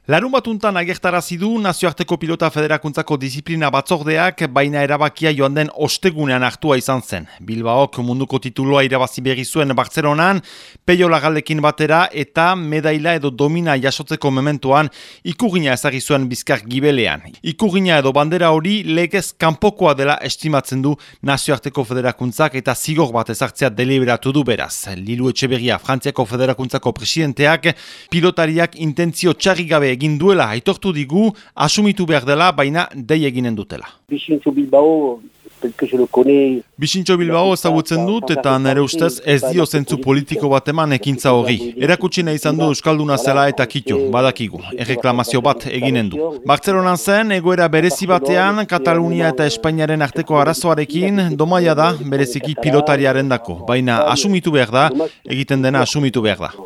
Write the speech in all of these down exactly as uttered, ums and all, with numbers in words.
Larun batuntan agertarazi du Nazioarteko Pilota Federakuntzako Disiplina Batzordeak, baina erabakia joan den ostegunean hartua izan zen. Bilbaok munduko tituloa irabazi berri zuen Bartzelonan, Peio Lagaldekin batera eta medaila edo domina jasotzeko mementoan ikurgina ezagri zuen Bizkar Gibelean. Ikurgina edo bandera hori legez kanpokoa dela estimatzen du Nazioarteko Federakuntzak eta zigor bat ezartzea deliberatu du beraz. Lilu Etxeberria, Frantziako Federakuntzako presidenteak, pilotariak intentzio txarri gabe egin duela aitortu digu, asumitu behar dela, baina dei eginen dutela. Bixintxo Bilbao, Bixintxo Bilbao ezagutzen dut eta nire ustez ez dio zentzu politiko bat eman ekintza hori. Erakutsi nahi izan du Euskalduna zela eta kito, badakigu, erreklamazio bat eginen du. Bartzelonan zen, egoera berezi batean, Katalunia eta Espainiaren arteko arazoarekin, domaia da bereziki pilotariaren dako, baina asumitu behar da, egiten dena asumitu behar da.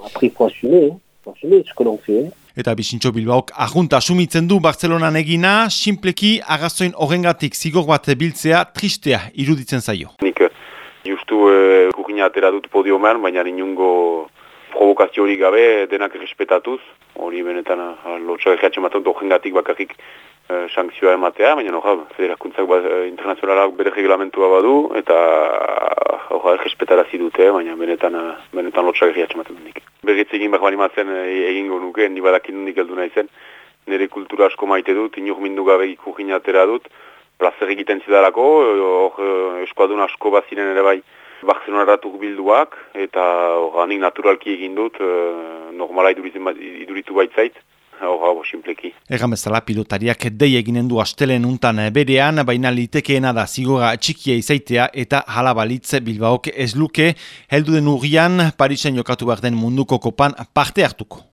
Eta Bixintxo Bilbaok argunta asumitzen du Bartzelonan egina, sinpleki agazoin horrengatik zigor bat biltzea tristea iruditzen zaio. Nik justu kurgina atera dut podiomean, baina inungo provokaziorik gabe denak respetatuz. Hori benetan lotxak egiatzen maten horrengatik bakarrik sankzioa ematea, baina no, federakuntzak internazionalak bere reglamentua badu eta hori respetarazi dute, baina benetan, benetan lotxak egiatzen maten nik. Berritz egin behar banimatzen egingo nuke, ni badakin nondik heldu nahi zen. Nire kultura asko maite dut, inur mindu gabe ikurgina atera dut, plazer egiten zidarako, hor eskuadun asko bazinen ere bai Barcelonaratuk bilduak, eta horanik naturalki egin dut, normala iduritu baitzait. Hor, simpleki. Egan bezala pilotariak dei eginen du astelen untan berean, baina litekeena da zigora txikia izaitea eta hala balitz Bilbaok ez luke heldu den urrian Parisen jokatu behar den munduko kopan parte hartuko.